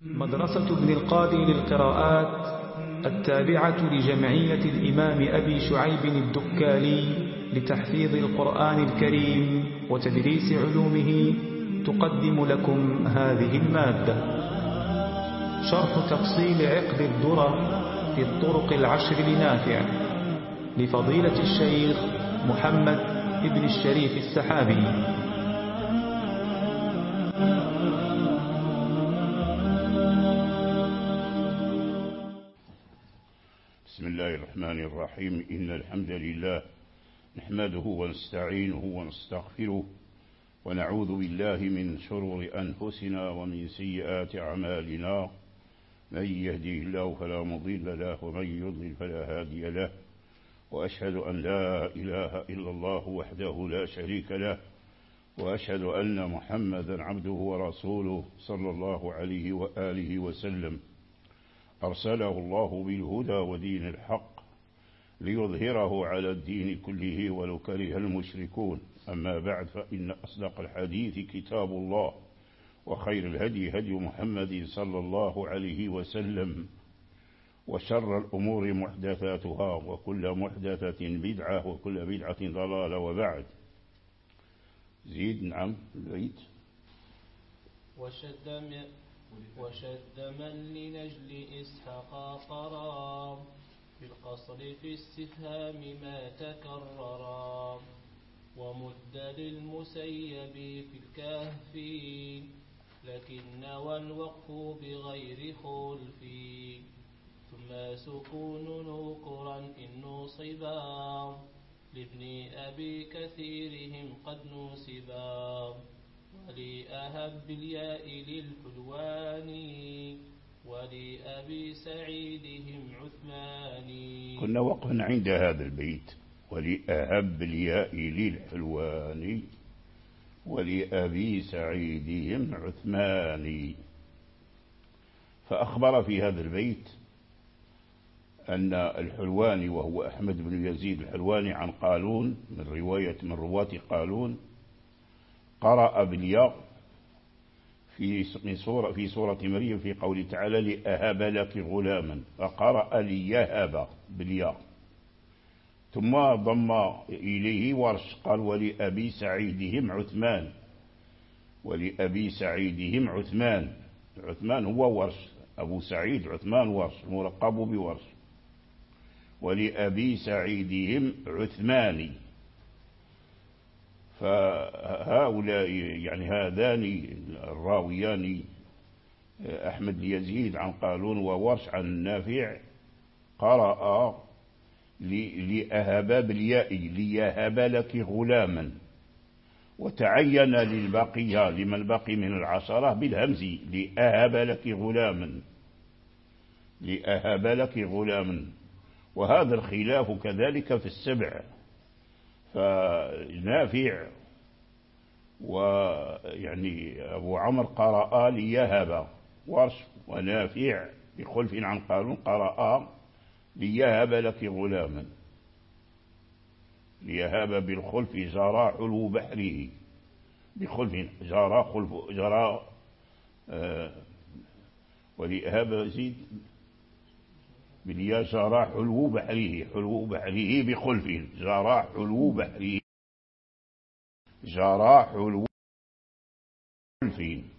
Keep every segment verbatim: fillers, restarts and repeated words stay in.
مدرسة ابن القاضي للقراءات التابعة لجمعية الإمام أبي شعيب الدكالي لتحفيظ القرآن الكريم وتدريس علومه تقدم لكم هذه المادة. شرح تفصيل عقد الدرر في الطرق العشر لنافع لفضيلة الشيخ محمد ابن الشريف السحابي. بسم الله الرحمن الرحيم. إن الحمد لله نحمده ونستعينه ونستغفره ونعوذ بالله من شرور أنفسنا ومن سيئات أعمالنا. من يهديه الله فلا مضل له ومن يضلل فلا هادي له، وأشهد أن لا إله إلا الله وحده لا شريك له، وأشهد أن محمدا عبده ورسوله صلى الله عليه وآله وسلم. أرسله الله بالهدى ودين الحق ليظهره على الدين كله ولو كره المشركون. أما بعد، فإن أصدق الحديث كتاب الله، وخير الهدي هدي محمد صلى الله عليه وسلم، وشر الأمور محدثاتها، وكل محدثة بدعة، وكل بدعة ضلالة. وبعد، زيد. نعم البيت. وشد من وشد من لنجل إسحاق قرار بالقصر في استفهام ما تكررا، ومد للمسيب في الكهف لكن والوقف بغير خلف، ثم سكون نكرا إن نصبا لابن أبي كثيرهم قد نصبا، ولأهب بالياء للحلوان ولأبي سعيدهم عثمان. كنا وقفنا عند هذا البيت: ولأهب بالياء للحلوان ولأبي سعيدهم عثمان. فأخبر في هذا البيت أن الحلواني، وهو أحمد بن يزيد الحلواني، عن قالون من رواية من رواة قالون، قرأ بالياء في سورة في سورة مريم في قوله تعالى: لأهب لك غلاما، فقرأ ليهب بالياء، ثم ضم إليه ورش قال: ولأبي سعيدهم عثمان. ولأبي سعيدهم عثمان، عثمان هو ورش، أبو سعيد عثمان ورش، مرقب بورش. ولأبي سعيدهم عثماني. فهؤلاء يعني هذان الراويان، أحمد بن يزيد عن قالون وورش عن النافع، قرأ لأهب بالياء ليهب لك غلاما، وتعين للبقية لمن بقي من العشرة بالهمز: لأهب لك غلاما، لأهب لك غلاما. وهذا الخلاف كذلك في السبع، فنافع ويعني أبو عمرو قرأ ليهب، ورش ونافع بخلف عن قالون قرأ ليهب لك غلاما. ليهب بالخلف جرى حلو بحره، بخلف جرى خلف جرى آه وليهب زيد باليا جرى حلو بحره، حلو بحره بخلف جرى حلو بحره، جرى حلو خلف،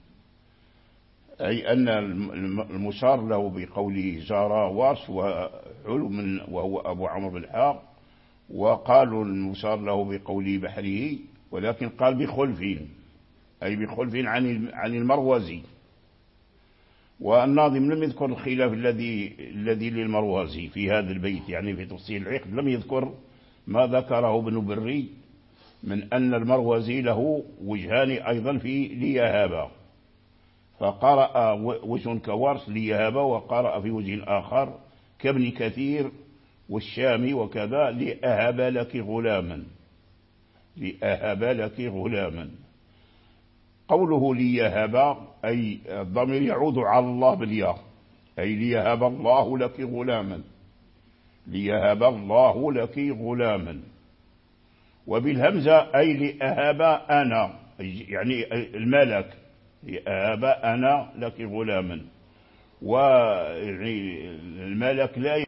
أي أن المشار له بقوله جرى ورش وحلو من وهو أبو عمرو بالحاق، وقالوا المشار له بقوله بحره، ولكن قال بخلف، أي بخلف عن عن المروزي. والناظم لم يذكر الخلاف الذي الذي للمروزي في هذا البيت، يعني في تفصيل العقد لم يذكر ما ذكره ابن بري من أن المروزي له وجهان أيضا في ليهاب، فقرأ وجه كورس ليهاب، وقرأ في وجه آخر كابن كثير والشامي وكذا: لأهب لك غلاما، لأهب لك غلاما. قوله ليهب أي الضمير يعود على الله بالياء، أي ليهب الله لك غلاما، ليهب الله لك غلاما. وبالهمزة أي لأهب أنا، يعني الملك، لأهب أنا لك غلاما. والملك لا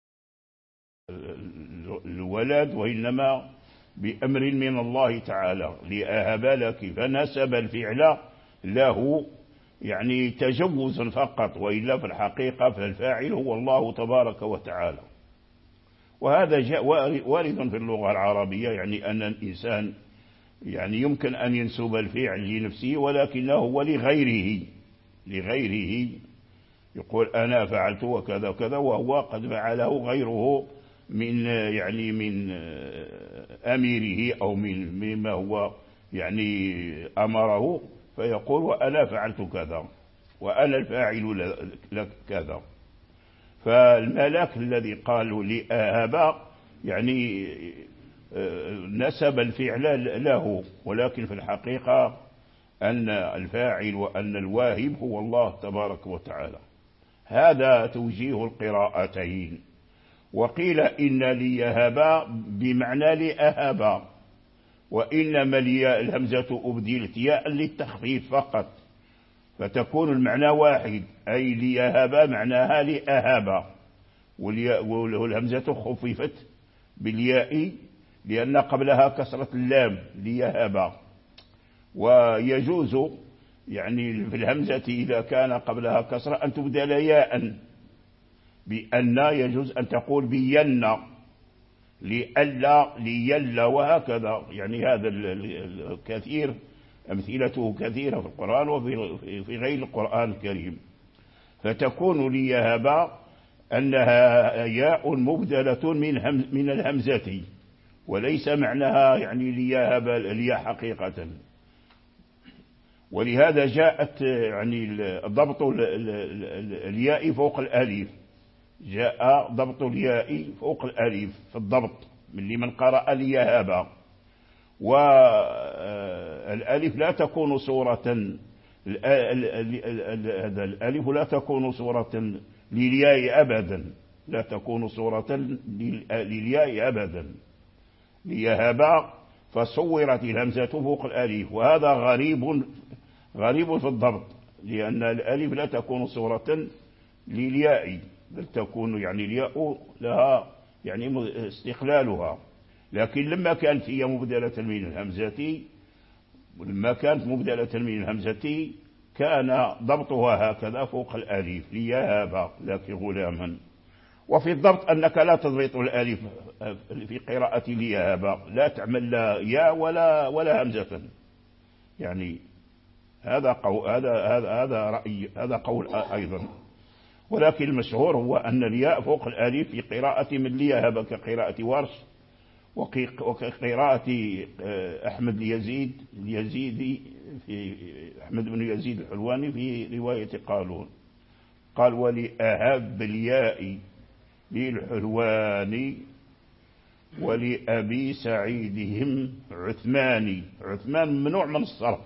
الولد وإنما بأمر من الله تعالى لأهب لك، فنسب الفعل له يعني تجوزا فقط، وإلا في الحقيقة فالفاعل هو الله تبارك وتعالى. وهذا جاء وارد في اللغة العربية، يعني أن الإنسان يعني يمكن أن ينسب الفعل لنفسه ولكنه هو لغيره لغيره يقول أنا فعلت وكذا وكذا، وهو قد فعله غيره من يعني من أميره أو من مما هو يعني أمره، فيقول وأنا فعلت كذا وأنا الفاعل لك كذا. فالملك الذي قالوا لأهب يعني نسب الفعل له، ولكن في الحقيقة أن الفاعل وأن الواهب هو الله تبارك وتعالى. هذا توجيه القراءتين. وقيل إن ليهب بمعنى لأهب، وإنما الهمزة أبدلت ياء للتخفيف فقط، فتكون المعنى واحد، أي ليهب معناها لأهب، والهمزة خففت بالياء لأن قبلها كسرة اللام ليهب. ويجوز يعني في الهمزة إذا كان قبلها كسرة أن تبدل ياء بأن، يجوز أن تقول بين لألا ليلا وهكذا. يعني هذا الكثير أمثلته كثيرة في القرآن وفي غير القرآن الكريم. فتكون ليهب أنها ياء مبدلة من هم من الهمزة، وليس معناها يعني ليهب الياء حقيقة. ولهذا جاءت يعني ضبط الياء فوق الألف، جاء ضبط الياء فوق الألف في الضبط من لمن قرأ ليهب. والألف لا تكون صورة، الألف لا تكون صورة للياء أبدا، لا تكون صورة للياء أبدا. ليهب فصورت الهمزة فوق الألف، وهذا غريب غريب في الضبط، لأن الألف لا تكون صورة للياء، بل تكون يعني الياء لها يعني استقلالها. لكن لما كانت هي مبدلة من الهمزة ولما كانت مبدلة من الهمزة كان ضبطها هكذا فوق الألف ليهب لك غلاما. وفي الضبط أنك لا تضبط الألف في قراءة ليهب، لا تعمل لا ياء ولا ولا همزة. يعني هذا قول هذا هذا هذا رأي هذا قول أيضا. ولكن المشهور هو أن الياء فوق الألف في قراءة من ليهب كقراءة ورش وكقراءة أحمد اليزيد اليزيدي في أحمد بن يزيد الحلواني في رواية قالون، قال ولأهب الياء للحلواني ولأبي سعيدهم عثماني. عثمان ممنوع من الصرف،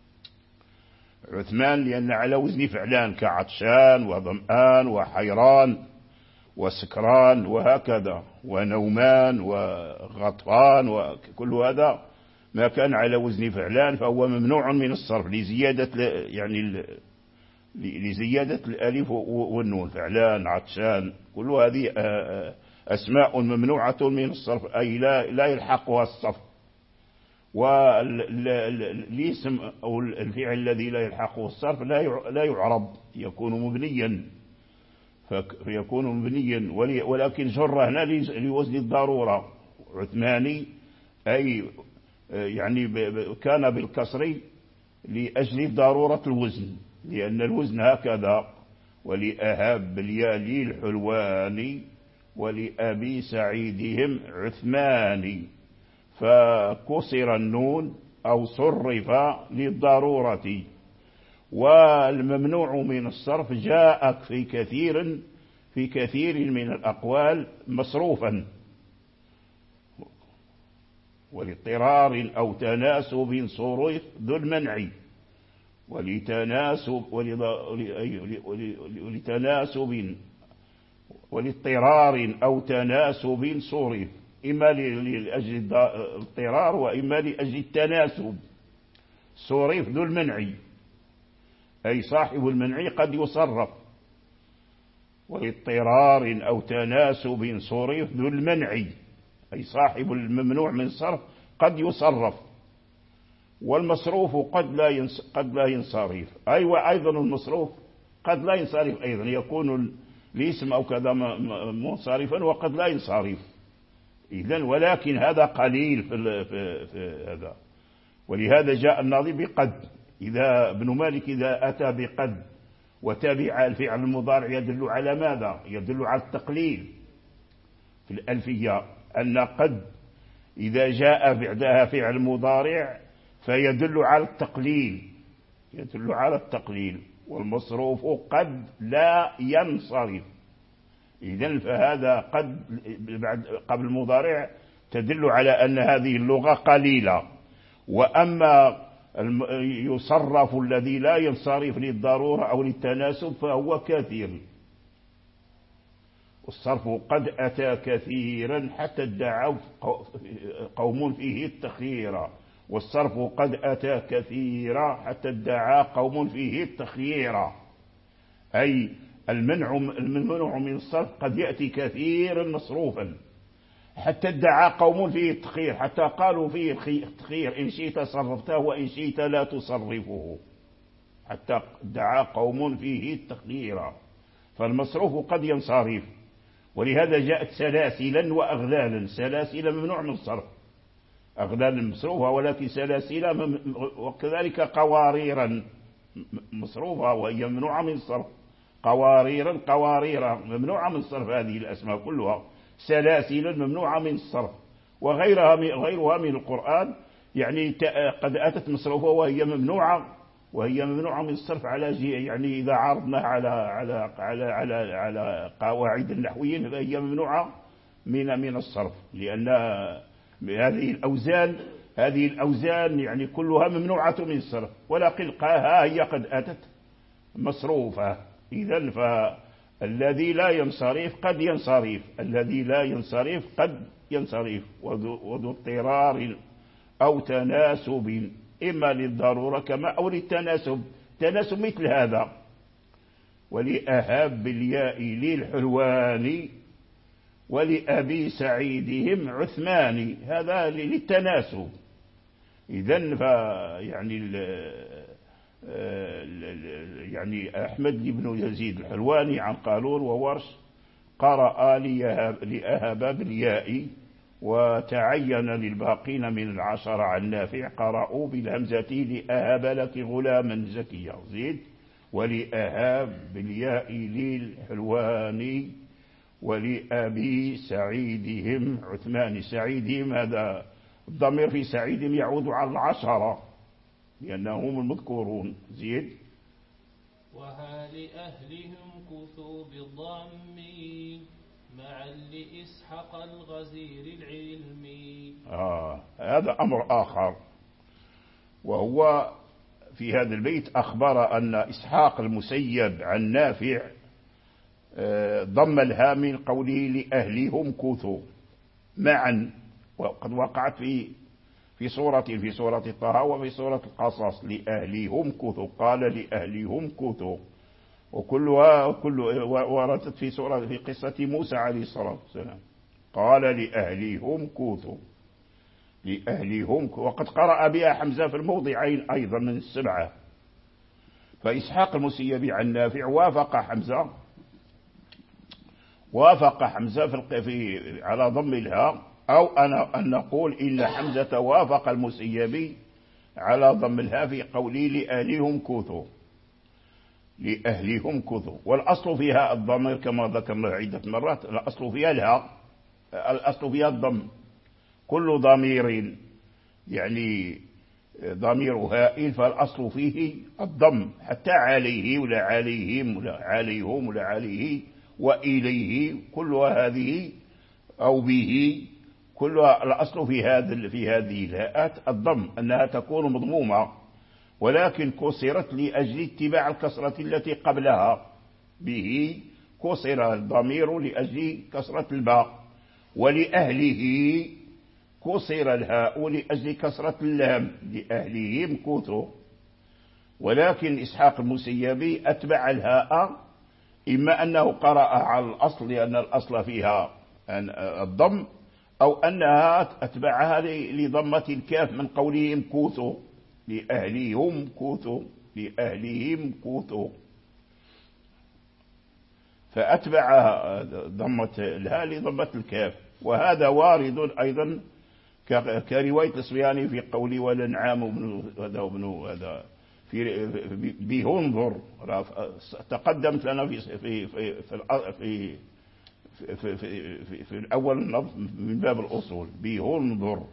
عثمان لأن على وزن فعلان كعطشان وظمآن وحيران وسكران وهكذا ونومان وغطفان، وكل هذا ما كان على وزن فعلان فهو ممنوع من الصرف لزيادة يعني لزيادة الألف والنون. فعلان عطشان كل هذه أسماء ممنوعة من الصرف، أي لا لا يلحقها الصرف. والاسم أو الفعل الذي لا يلحقه الصرف لا يعرب، يكون مبنيا فيكون مبنيا. ولكن جر هنا لوزن الضرورة. عثماني أي يعني كان بالكسر لأجل ضرورة الوزن، لأن الوزن هكذا. ولأهب الياء للحلواني ولأبي سعيدهم عثماني، فكسر النون أو صرف للضرورة. والممنوع من الصرف جاء في كثير في كثير من الأقوال مصروفا، ولاضطرار أو تناسب صرف ذو المنع، ولتناسب ولتناسب ولاضطرار أو تناسب صرف، إما لأجل الاضطرار وإما لأجل التناسب. صرف ذو المنع أي صاحب المنع قد يصرف، واضطرار أو تناسب صرف ذو المنع، أي صاحب الممنوع من صرف قد يصرف، والمصروف قد لا ينص... قد لا ينصرف، أي وأيضا المصروف قد لا ينصرف أيضا، يكون الاسم أو كذا منصرفا وقد لا ينصرف. إذن ولكن هذا قليل في, في, في هذا، ولهذا جاء الناظم بقد. إذا ابن مالك إذا أتى بقد وتابع الفعل المضارع يدل على ماذا؟ يدل على التقليل في الألفية، أن قد إذا جاء بعدها فعل مضارع فيدل على التقليل، يدل على التقليل، والمصروف قد لا ينصرف. إذن فهذا قد بعد قبل المضارع تدل على أن هذه اللغة قليلة. وأما يصرف الذي لا ينصرف للضرورة أو للتناسب فهو كثير. والصرف قد أتى كثيرا حتى ادعوا قوم فيه التخيير، والصرف قد أتى كثيرا حتى ادعى قوم فيه التخيير، أي المنع الممنوع من الصرف قد يأتي كثيرا مصروفا حتى ادعى قوم فيه التخيير، حتى قالوا فيه التخيير إن شئت صرفته وإن شئت لا تصرفه، حتى ادعى قوم فيه التخيير. فالمصروف قد ينصرف، ولهذا جاءت سلاسلا وأغلالا. سلاسل ممنوع من الصرف، أغلال مصروفة، ولكن سلاسل وكذلك قواريرا مصروفة وهي ممنوعة من الصرف. قواريرا قواريرا ممنوعة من الصرف، هذه الأسماء كلها سلاسل ممنوعة من الصرف. وغيرها من غيرها من القرآن يعني قد أتت مصروفة وهي ممنوعة وهي ممنوعة من الصرف على يعني إذا عرضنا على على على على على قواعد النحويين فهي ممنوعة من من الصرف، لأن هذه الأوزان هذه الأوزان يعني كلها ممنوعة من الصرف، ولكن ها هي قد أتت مصروفة. إذن فالذي لا ينصرف قد ينصرف، الذي لا ينصرف قد ينصرف، وذو اضطرار أو تناسب إما للضرورة كما أو للتناسب. تناسب مثل هذا: ولأهاب بالياء للحلوان ولأبي سعيدهم عثمان، هذا للتناسب. إذن فيعني يعني أحمد بن يزيد الحلواني عن قالون وورش قرأ لأهب بالياء، وتعين للباقين من العشرة عن نافع قرأوا بالهمزة لأهب لك غلاما زكيا. زيد: ولأهاب بالياء للحلوان ولأبي سعيدهم عثمان. سعيدهم هذا الضمير في سعيدهم يعود على العشرة لأنهم المذكورون. زيد: وها لأهلهم كثوا بالضم معا لإسحاق الغزير العلمي. آه هذا أمر آخر، وهو في هذا البيت أخبر أن إسحاق المسيب عن نافع ضم الها من قوله لأهلهم كثوا معا، وقد وقعت في في سورة في سورة طه وفي سورة القصص لأهلهم كثوا، قال لأهلهم كثوا، وكلها كل وردت في سورة في قصة موسى عليه الصلاة والسلام، قال لأهلهم كثوا لأهلهم، وقد قرأ بها حمزة في الموضعين أيضا من السبعة. فإسحاق المسيب عن نافع وافق حمزة وافق حمزة في, في على ضم الهاء، أو أنا أن نقول إن حمزة وافق المسيبي على ضم الهاء في قوله لأهلهم كثوا لأهلهم كثوا. والأصل فيها الضمير كما ذكرنا عدة مرات، الأصل فيها الهاء، الأصل فيها الضم. كل ضمير يعني ضمير هائل فالأصل فيه الضم، حتى عليه ولا عليهم ولا عليهم ولا عليه وإليه، كلها هذه أو به، كلها الأصل في هذا في هذه الهاءات الضم، أنها تكون مضمومة، ولكن كسرت لأجل اتباع الكسرة التي قبلها. به كسر الضمير لأجل كسرة الباء، ولأهله كسر الهاء لأجل كسرة اللام، لأهلهم كثوا. ولكن إسحاق المسيبي أتبع الهاء إما أنه قرأ على الأصل لأن الأصل فيها الضم، أو أنها أتبعها لضمة الكاف من قولهم كوثوا لأهلهم كوثوا لأهلهم كوثوا، فأتبعها ضمة الها لضمة الكاف. وهذا وارد أيضا كرواية الصبياني في قولي والأنعام هذا وابن هذا في به انظر، تقدمت لنا في في في في في, في, في, في, في الأول من باب الأصول به انظر.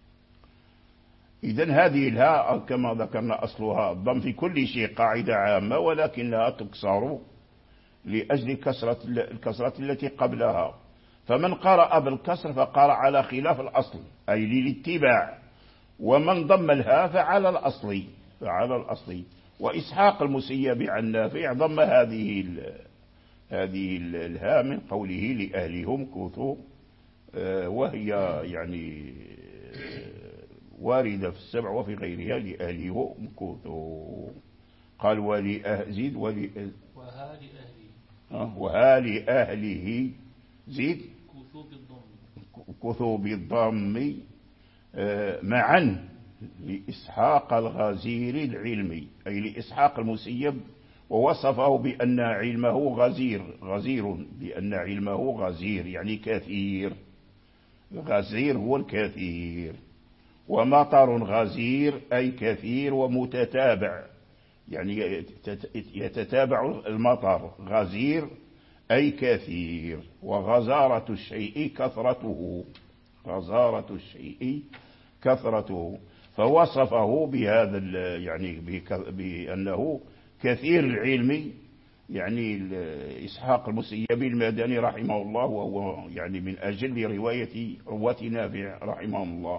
إذن هذه الهاء كما ذكرنا أصلها الضم في كل شيء، قاعدة عامة، ولكنها تكسر لأجل كسرة الكسرة التي قبلها. فمن قرأ بالكسر فقرأ على خلاف الأصل أي للاتباع، ومن ضم الهاء فعلى الأصل فعلى الأصل. وإسحاق المسيب عن نافع ضم هذه هذه الهاء من قوله لأهلهم كوثوا، وهي يعني واردة في السبع وفي غيرها لأهلهم كوثوا. قال ولأهل زيد ولأ وها لأهله وها لأهله زيد كوثوا بالضم كوثوا بالضم معا لإسحاق الغزير العلمي أي لإسحاق المسيب، ووصفه بأن علمه غزير غزير بأن علمه غزير يعني كثير، غزير هو الكثير، ومطر غزير أي كثير ومتتابع يعني يتتابع المطر، غزير أي كثير. وغزارة الشيء كثرته، غزارة الشيء كثرته، فوصفه بهذا يعني بأنه كثير العلم، يعني إسحاق المسيبي المدني رحمه الله، وهو يعني من أجل رواية رواة نافع رحمه الله.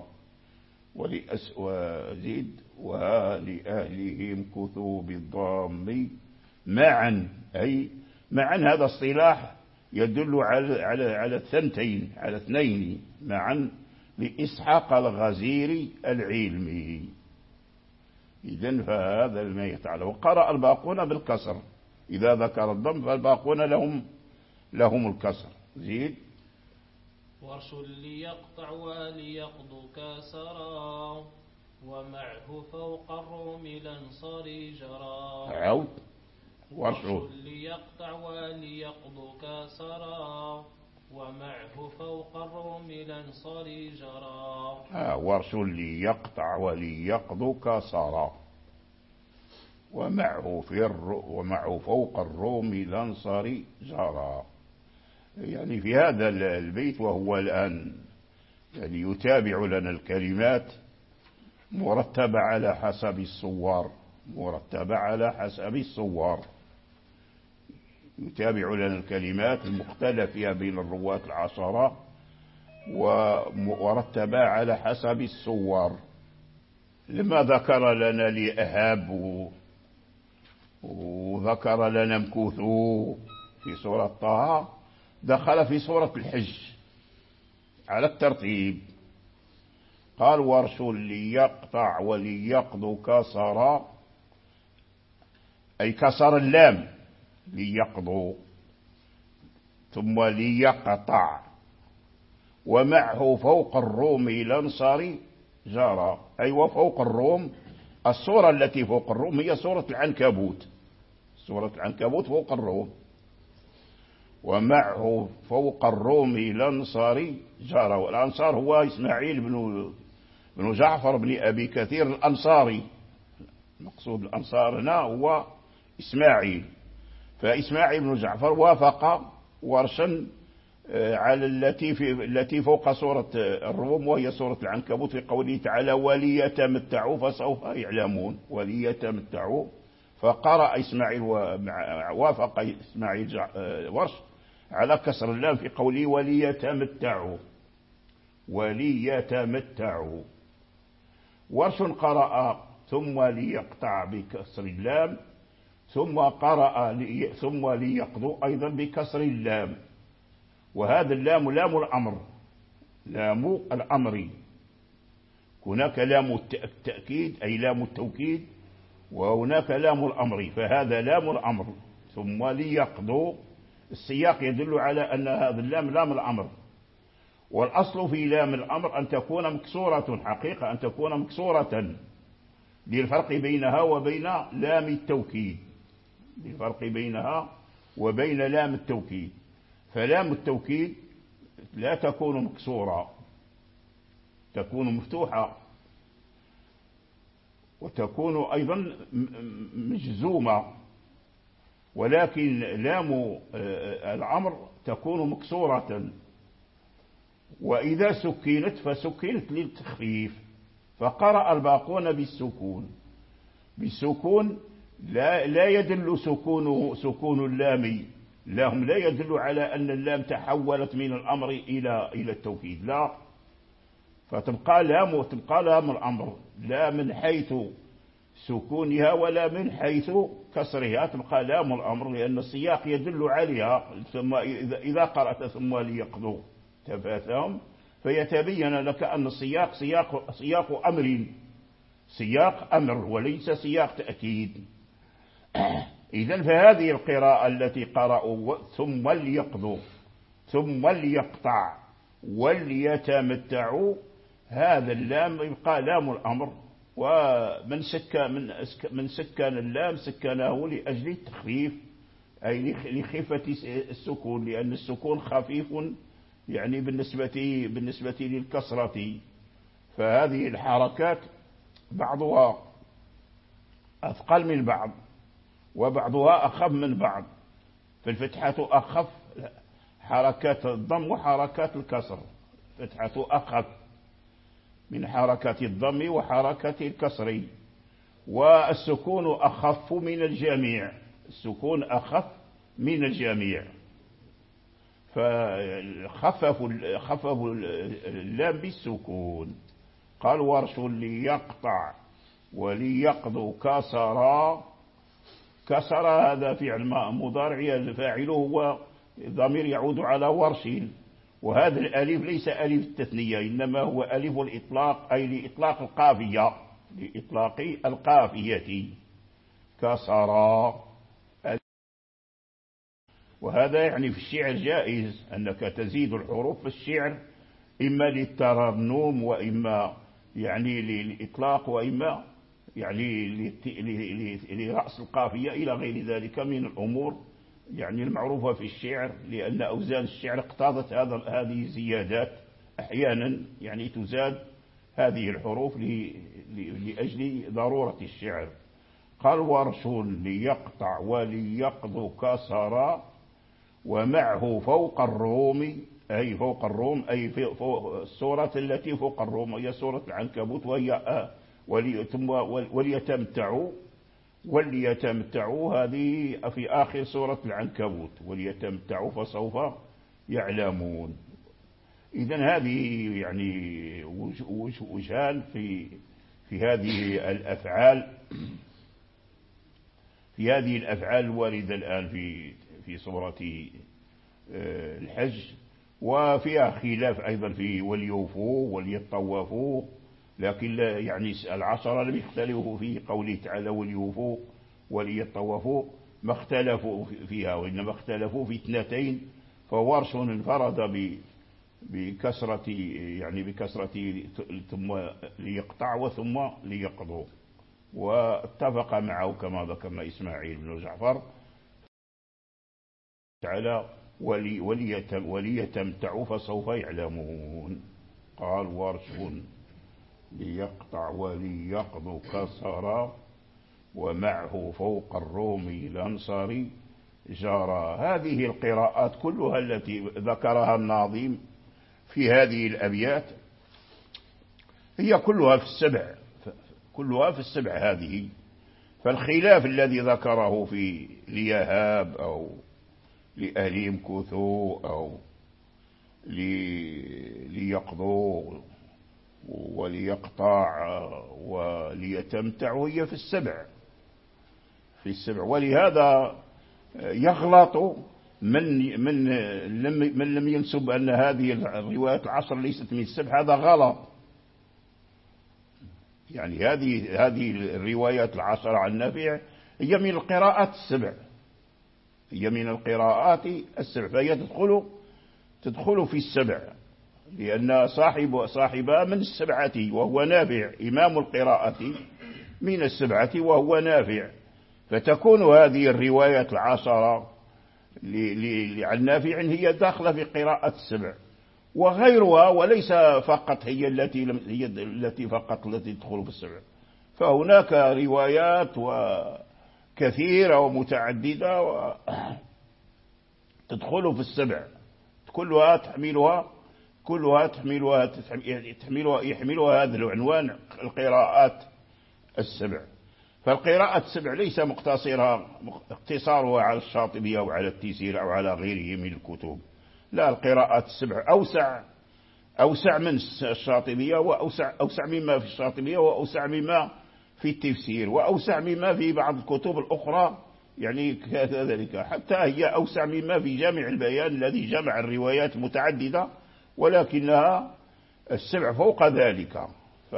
وزيد ولأهلهم كثوا بالضم معا أي معا. هذا الصلاح يدل على على على الثنتين على اثنين معا لإسحاق الغزير العلمي. إذن فهذا ما يتعالى. وقرأ الباقون بالكسر، إذا ذكر الضم فالباقون لهم لهم الكسر. زيد ورش ليقطع وليقض كسرا ومعه فوق الروم الأنصار جرى. عود ورش ليقطع وليقض كسرا ومعه فوق الروم الأنصار جرى. آه ورش ليقطع وليقض كسرا ومعه في الر... ومعه فوق الروم الأنصار جرى. يعني في هذا البيت وهو الآن يعني يتابع لنا الكلمات مرتبة على حسب الصور، مرتبة على حسب الصور، يتابع لنا الكلمات المختلف فيها بين الرواة العشرة ومرتبة على حسب الصور. لما ذكر لنا لأهاب وذكر لنا مكوثو في سورة طه، دخل في سورة الحج على الترتيب. قال ورش ليقطع وليقض كسرا أي كسر اللام ليقضوا، ثم ليقطع، ومعه فوق الروم الأنصار جرى أي وفوق الروم. السورة التي فوق الروم هي سورة العنكبوت، سورة العنكبوت فوق الروم. ومعه فوق الروم الأنصار جرى، والأنصار هو إسماعيل بن بن جعفر بن أبي كثير الأنصاري، مقصود الأنصار هنا هو إسماعيل. فإسماعيل بن جعفر وافق ورشا على التي في التي فوق سورة الروم وهي سورة العنكبوت في قوله تعالى وليتمتعوا فسوف يعلمون، وليتمتعوا. فقرأ إسماعيل ووافق إسماعيل ورش على كسر اللام في قوله وليتمتعوا، وليتمتعوا. ورش قرأ ثم ليقطع بكسر اللام، ثم قرأ لي ثم ليقضوا أيضا بكسر اللام. وهذا اللام لام الأمر، لام الأمر. هناك لام التأكيد أي لام التوكيد، وهناك لام الأمر، فهذا لام الأمر ثم ليقضوا، السياق يدل على أن هذا اللام لام الأمر، والأصل في لام الأمر أن تكون مكسورة، حقيقة أن تكون مكسورة للفرق بينها وبين لام التوكيد، للفرق بينها وبين لام التوكيد. فلام التوكيد لا تكون مكسورة، تكون مفتوحة، وتكون أيضا مجزومة، ولكن لام الأمر تكون مكسورة، وإذا سكنت فسكنت للتخفيف، فقرأ الباقون بالسكون. بالسكون لا, لا يدل سكونه سكون اللام لهم لا يدل على أن اللام تحولت من الأمر إلى إلى التوكيد، لا، فتبقى لام وتبقى لام الأمر، لا من حيث سكونها ولا من حيث كسرها، تبقى لام الأمر، لأن السياق يدل عليها. ثم إذا قرأت ثم ليقضوا تفاتهم فيتبين لك أن السياق سياق, سياق أمر، سياق أمر وليس سياق تأكيد. إذن فهذه القراءة التي قرأوا ثم ليقضوا ثم ليقطع وليتمتعوا، هذا اللام يبقى لام الأمر، ومن سكن من من سكن اللام سكنه لأجل التخفيف، أي لخفة السكون، لأن السكون خفيف يعني بالنسبة بالنسبة للكسرة. فهذه الحركات بعضها أثقل من بعض وبعضها أخف من بعض، فالفتحة أخف حركات الضم وحركات الكسر، فتحة أخف من حركات الضم وحركات الكسر، والسكون أخف من الجميع، السكون أخف من الجميع، فخففوا خففوا اللام بالسكون. قال ورش ليقطع وليقضوا كسرا، كسر هذا فعل مضارع فاعله هو ضمير يعود على ورش، وهذا الألف ليس ألف التثنية، إنما هو ألف الإطلاق، أي لإطلاق القافية، لإطلاق القافية كسرا. وهذا يعني في الشعر جائز أنك تزيد الحروف في الشعر، إما للترنم وإما يعني للإطلاق وإما يعني لرأس القافية إلى غير ذلك من الأمور يعني المعروفة في الشعر، لأن أوزان الشعر اقتضت هذا هذه الزيادات، أحيانا يعني تزاد هذه الحروف لأجل ضرورة الشعر. قال ورش ليقطع وليقضوا كسرا ومعه فوق الروم، أي فوق الروم أي فوق السورة التي فوق الروم، هي سورة العنكبوت، وهي وليتمتعوا، وليتمتعوا هذه في آخر سورة العنكبوت، وليتمتعوا فسوف يعلمون. إذن هذه يعني وجهان في في هذه الأفعال، في هذه الأفعال الواردة الآن في في سورة الحج، وفيها خلاف أيضا في وليوفوا وليطوفوا، لكن لا يعني العشرة لم يختلفوا في قوله تعالى وليوفوا وليطوفوا، ما اختلفوا فيها، وإنما اختلفوا في اثنتين، فورش انفرد بكسرة يعني بكسرة ثم ليقطع وثم ليقضوا، واتفق معه كما ذكرنا إسماعيل بن جعفر تعالى ولي وليتم وليتمتعوا فسوف يعلمون. قال ورش ليقطع وليقضوا كسرا ومعه فوق الروم الأنصاري جرى. هذه القراءات كلها التي ذكرها الناظم في هذه الأبيات هي كلها في السبع، كلها في السبع هذه. فالخلاف الذي ذكره في ليهاب أو لأهلهم كثو أو ليقضوا وليقطع وليتمتع هي في السبع، في السبع. ولهذا يغلط من من لم من لم ينسب أن هذه الروايات العشر ليست من السبع، هذا غلط. يعني هذه هذه الروايات العشر عن نافع هي من القراءات السبع، هي من القراءات السبع، فهي تدخل تدخل في السبع، لأن صاحب صاحبها من السبعة وهو نافع، إمام القراءة من السبعة وهو نافع، فتكون هذه الرواية العشرة عن نافع هي داخلة في قراءة السبع، وغيرها وليس فقط هي التي لم هي التي فقط التي تدخل في السبع، فهناك روايات وكثيرة ومتعددة وتدخل في السبع، كلها تحملها كلها تحملها تحملها يحملها هذا العنوان القراءات السبع. فالقراءة السبع ليس مقتصرها اقتصارها على الشاطبية أو على التيسير أو على غيره من الكتب، لا، القراءات السبع أوسع أوسع من الشاطبية، وأوسع أوسع مما في الشاطبية، وأوسع مما في التفسير، وأوسع مما في بعض الكتب الأخرى، يعني كذلك حتى هي أوسع مما في جامع البيان الذي جمع الروايات متعددة، ولكنها السبع فوق ذلك.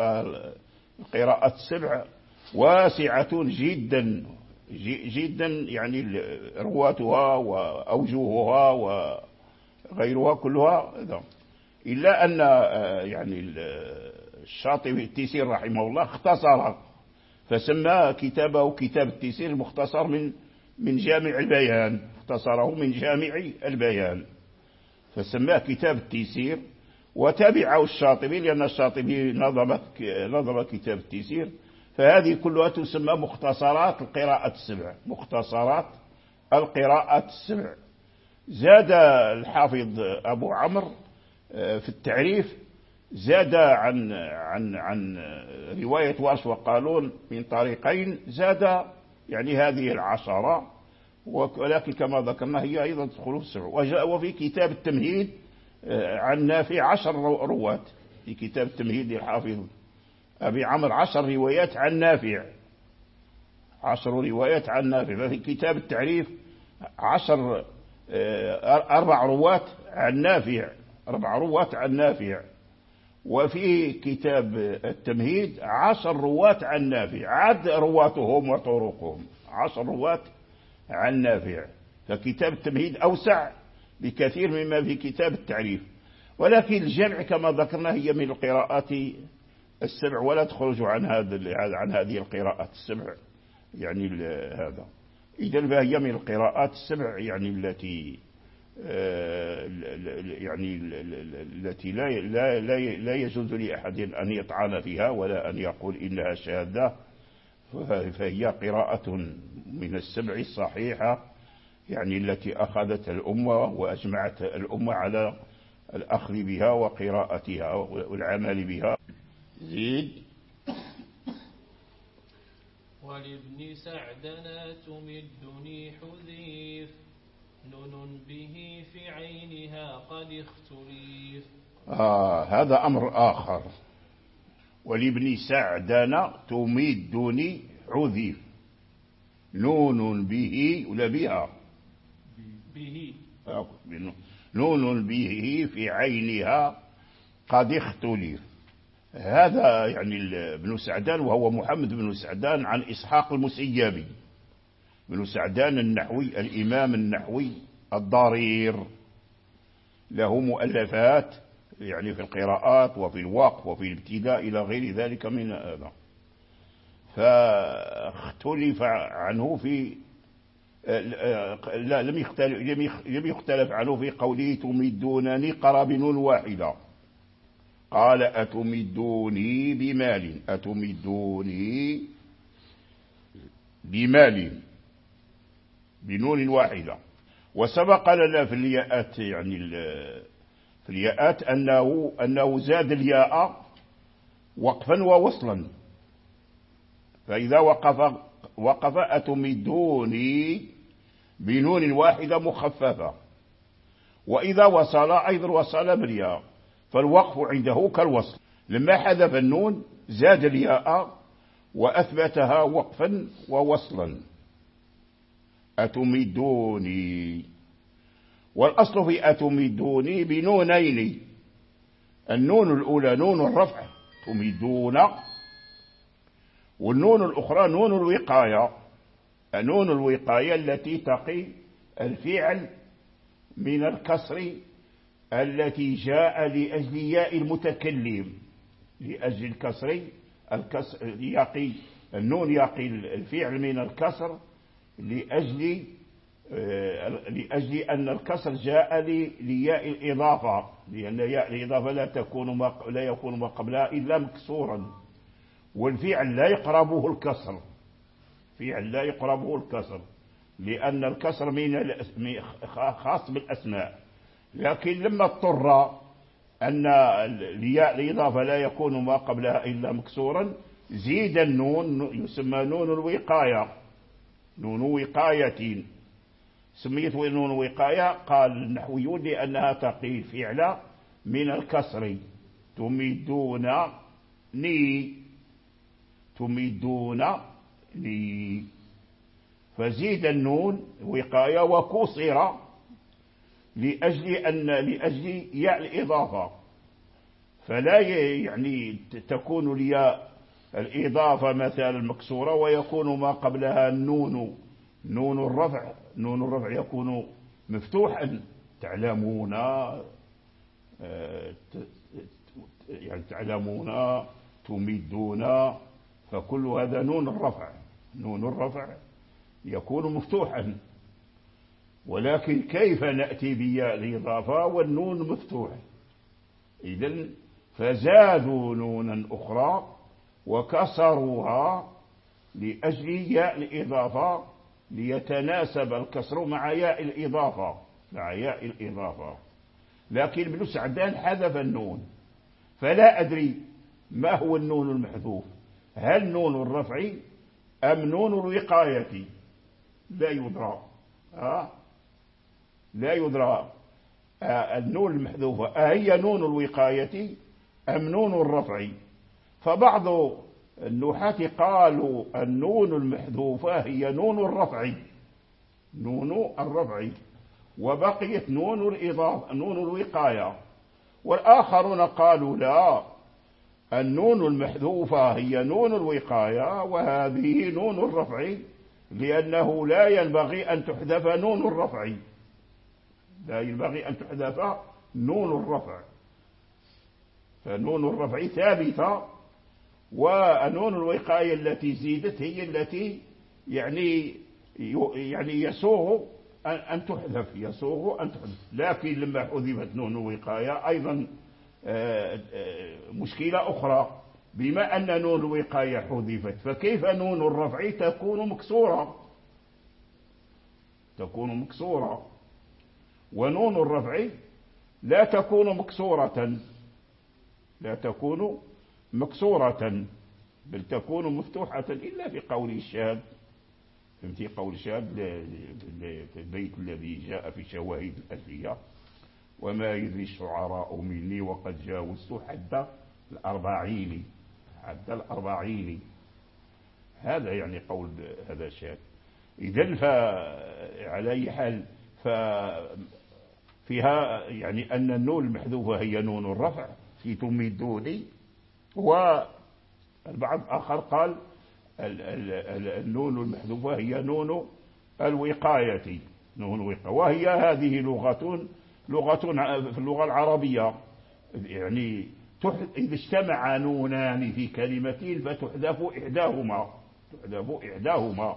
فالقراءة السبع واسعة جدا جدا، يعني رواتها وأوجهها وغيرها كلها، إلا أن يعني الشاطبي التيسير رحمه الله اختصر، فسمى كتابه كتاب التيسير مختصر من من جامع البيان، اختصره من جامع البيان فسماه كتاب التيسير، وتبعه الشاطبي لأن الشاطبي نظم نظم كتاب التيسير، فهذه كلها تسمى مختصرات القراءة السبع، مختصرات القراءة السبع. زاد الحافظ أبو عمرو في التعريف، زاد عن عن عن رواية ورش وقالون من طريقين، زاد يعني هذه العشرة، ولكن كما ذكرنا هي أيضا تدخل في السبع. وجاء وفي كتاب التمهيد عن نافع عشر رواة، في كتاب التمهيد للحافظ أبي عمرو عشر روايات عن نافع، عشر روايات عن نافع. ففي كتاب التعريف عشر أربع رواة عن نافع، أربع رواة عن نافع. وفي كتاب التمهيد عشر رواة عن نافع، عد رواتهم وطرقهم، عشر رواة عن نافع. فكتاب التمهيد أوسع بكثير مما في كتاب التعريف، ولكن الجمع كما ذكرنا هي من القراءات السبع، ولا تخرج عن هذا عن هذه القراءات السبع، يعني هذا. إذن فهي من القراءات السبع، يعني التي يعني التي لا لا لا يجوز لأحد أن يطعن فيها ولا أن يقول إنها شاذة، فهي قراءة من السبع الصحيحة، يعني التي أخذت الأمة وأجمعت الأمة على الأخذ بها وقراءتها والعمل بها. زيد. ولابن سعدنا تمدني حذيف، نون به في عينها قد اختليف. آه هذا أمر آخر. ولابن سعدنا تمدني حذيف، نون به ولا بها به نون به في عينها قد اختلف. هذا يعني ابن سعدان، وهو محمد بن سعدان عن إسحاق المسيبي، بن سعدان النحوي الإمام النحوي الضرير، له مؤلفات يعني في القراءات وفي الوقف وفي الابتداء إلى غير ذلك من هذا. فاختلف عنه في لا لم يختلف لم يختلف عنه في قوله تمدونني قرأ بنون واحدة، قال أتمدوني بمال، أتمدوني بمال بنون واحدة. وسبق لنا في الياءات يعني في الياءات أنه أنه زاد الياء وقفا ووصلا، فإذا وقف وقف أتمدوني بنون واحدة مخففة، وإذا وصل أيضا وصل بالياء، فالوقف عنده كالوصل. لما حذف النون زاد الياء وأثبتها وقفا ووصلا، أتمدوني. والأصل في أتمدوني بنونين، النون الأولى نون الرفع تمدون، والنون الأخرى نون الوقاية، نون الوقاية التي تقي الفعل من الكسر التي جاء لأجل ياء المتكلم، لأجل الكسر الكسر يقي النون يقي الفعل من الكسر لأجل لأجل أن الكسر جاء لياء الإضافة، لأن ياء الإضافة لا تكون ما لا يكون ما قبلها إلا مكسورا، والفعل لا يقربه الكسر، فعل لا يقربه الكسر لأن الكسر من خاص بالأسماء. لكن لما اضطر أن الياء الإضافة لا يكون ما قبلها إلا مكسورا زيد النون، يسمى نون الوقاية، نون وقاية، سميت نون وقاية. قال النحويون لأنها تقي الفعل من الكسر، تمدونني تمدونني، فزيد النون وقاية وكسر لأجل أن لأجل ياء الإضافة، فلا يعني تكون الياء الإضافة مثلا المكسورة ويكون ما قبلها النون نون الرفع، نون الرفع يكون مفتوحا، تعلمون يعني تعلمون تمدون، فكل هذا نون الرفع، نون الرفع يكون مفتوحا. ولكن كيف نأتي بياء الإضافة والنون مفتوح؟ إذن فزادوا نونا أخرى وكسروها لأجل ياء الإضافة ليتناسب الكسر مع ياء الإضافة، مع ياء الإضافة. لكن ابن سعدان حذف النون، فلا أدري ما هو النون المحذوف، هل نون الرفع أم نون الوقاية؟ لا يدرى، آه لا يدرى. آه النون المحذوفة أهي نون الوقاية أم نون الرفع؟ فبعض النحاة قالوا النون المحذوفة هي نون الرفع، نون الرفع، وبقيت نون الإضافة نون الوقاية. والآخرون قالوا لا، النون المحذوفة هي نون الوقاية وهذه نون الرفع، لأنه لا ينبغي أن تحذف نون الرفع، لا ينبغي أن تحذف نون الرفع، فنون الرفع ثابتة، ونون الوقاية التي زيدت هي التي يعني يعني يسوغ أن تحذف، يسوغ أن تحذف. لكن لما حذفت نون الوقاية أيضا مشكلة أخرى، بما أن نون الوقاية حذفت فكيف نون الرفع تكون مكسورة، تكون مكسورة، ونون الرفع لا تكون مكسورة، لا تكون مكسورة بل تكون مفتوحة إلا في قول الشاذ، فهمتي؟ قول الشاذ في البيت الذي جاء في شواهد الألفية: وما يدري الشعراء مني وقد جاوزت حد الأربعين، حد الأربعين، هذا يعني قول هذا الشاذ. إذن فعلى أي حال فيها يعني أن النون المحذوفة هي نون الرفع في تمدوني، والبعض آخر قال النون المحذوفة هي نون الوقاية، نون الوقاية، وهي هذه لغة لغة في اللغة العربية، يعني إذا اجتمع نونان في كلمة فتحذف إحداهما، تحذف إحداهما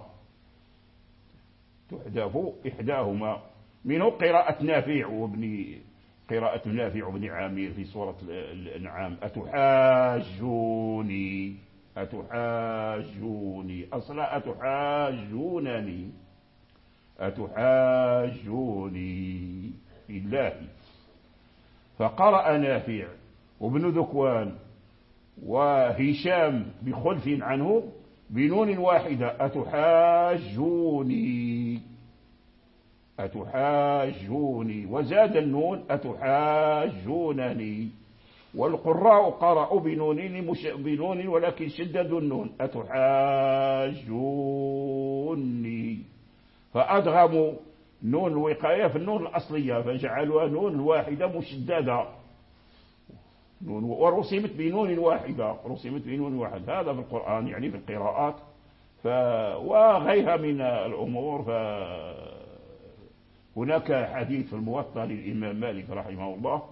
تحذف إحداهما منه قراءة نافع وابن قراءة نافع بن عامر في سورة الأنعام: أتحاجوني أتحاجوني، أصلا أتحاجونني أتحاجوني بالله. فقرأ نافع وابن ذكوان وهشام بخلف عنه بنون واحدة: أتحاجوني أتحاجوني، وزاد النون: أتحاجونني. والقراء قرأوا بنون مش... بنون ولكن شددوا النون: أتحاجوني، فأدغموا نون الوقاية في النون الأصلية فجعلوها نون واحدة مشددة، نون ورسمت بنون واحدة، رسمت بنون واحدة. هذا في القرآن يعني في القراءات ف... وغيرها من الأمور. ف... هناك حديث في الموطأ للإمام مالك رحمه الله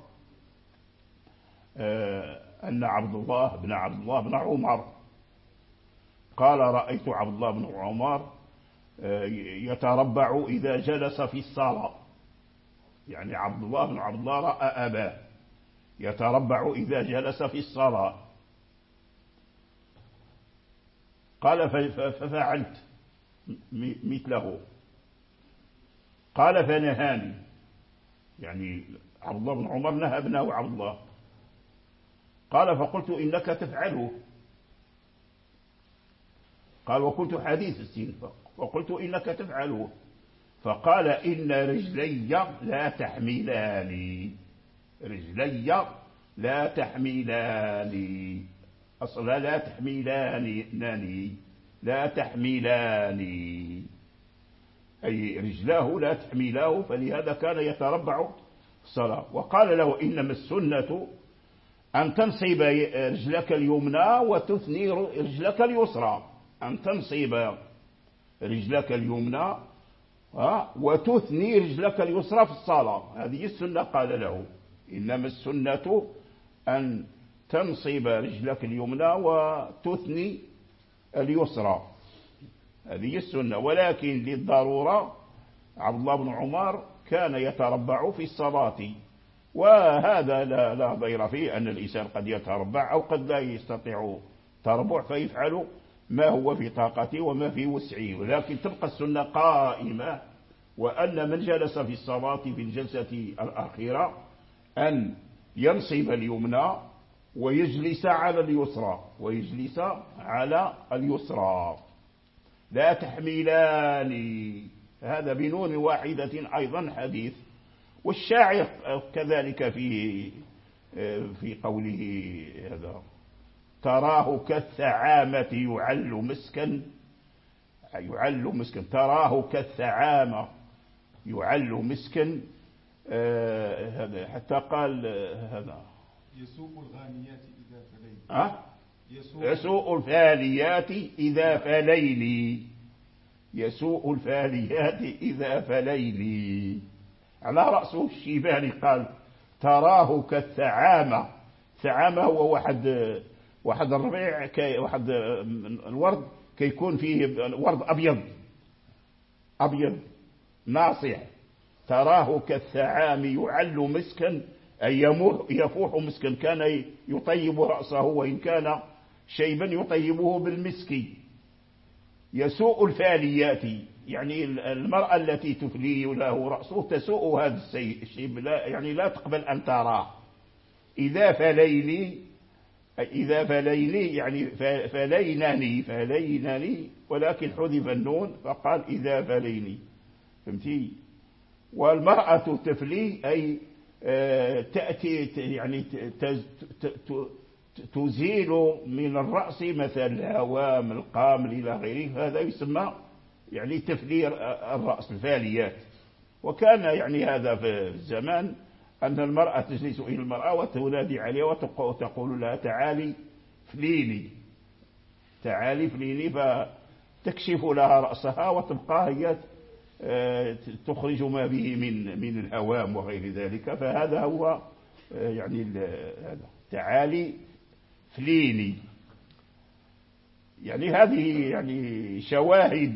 أن عبد الله بن عبد الله بن عمر قال رأيت عبد الله بن عمر يتربع إذا جلس في الصلاة. يعني عبد الله بن عبد الله رأى أباه يتربع إذا جلس في الصلاة. قال ففعلت مثله. قال فنهاني، يعني عبد الله بن عمر نهى ابنه عبد الله. قال فقلت إنك تفعله. قال وكنت حديث السن فقلت إنك تفعله. فقال إن رجلي لا تحملاني، رجلي لا تحملاني، أصلا لا تحملاني، لا تحملاني، أي رجلاه لا تحملاه، فلهذا كان يتربع في الصلاة. وقال له إنما السنة أن تنصب رجلك اليمنى وتثني رجلك اليسرى، أن تنصب رجلك اليمنى وتثني رجلك اليسرى في الصلاة، هذه السنة. قال له إنما السنة أن تنصب رجلك اليمنى وتثني اليسرى، هذه السنة. ولكن للضرورة عبد الله بن عمر كان يتربع في الصلاة، وهذا لا, لا ضير فيه، أن الإنسان قد يتربع أو قد لا يستطيع تربع فيفعل ما هو في طاقته وما في وسعه، ولكن تبقى السنة قائمة. وأن من جلس في الصلاة في الجلسة الأخيرة أن ينصب اليمنى ويجلس على اليسرى، ويجلس على اليسرى. لا تحملاني، هذا بنون واحدة أيضا حديث. والشاعر كذلك في في قوله هذا تراه كالثعامة يعل مسكا، يعل مسكا، تراه كالثعامة يعل مسكا، هذا حتى قال هذا يسوء الغانيات إذا فلين، أه؟ يسوء الفاليات إذا فليني، يسوء الفاليات إذا فليني، على رأسه الشيباني قال تراه كالثعامة. ثعامة هو واحد واحد الربيع كي واحد الورد كيكون فيه ورد أبيض أبيض ناصع. تراه كالثعام يعل مسكا، أي يفوح مسكا، كان يطيب رأسه وإن كان شيبا يطيبه بالمسك. يسوء الفاليات، يعني المرأة التي تفلي له رأسه تسوء هذا الشيب، لا يعني لا تقبل أن تراه. إذا فليني، إذا فليني يعني فلينني، فلينني، ولكن حذف النون فقال إذا فليني، فهمتي؟ والمرأة تفلي أي تأتي يعني تزيل من الرأس مثل الهوام القامل إلى غيره، هذا يسمى يعني تفلير الرأس، الفاليات. وكان يعني هذا في الزمان أن المرأة تجلس إلى المرأة وتنادي عليها وتقول لها تعالي فليني، تعالي فليني، فتكشف لها رأسها وتبقى هي تخرج ما به من من الهوام وغير ذلك. فهذا هو يعني هذا تعالي فليني. يعني هذه يعني شواهد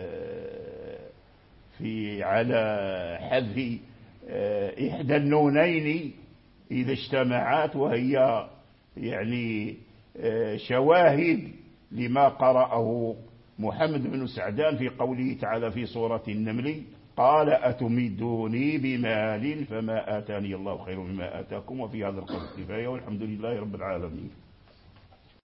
في على حذف إحدى النونين إذا اجتمعات، وهي يعني شواهد لما قرأه محمد بن سعدان في قوله تعالى في سورة النمل قال أتمدوني بمال فما آتاني الله خير مما آتاكم، وفي هذا القدر كفاية، والحمد لله رب العالمين.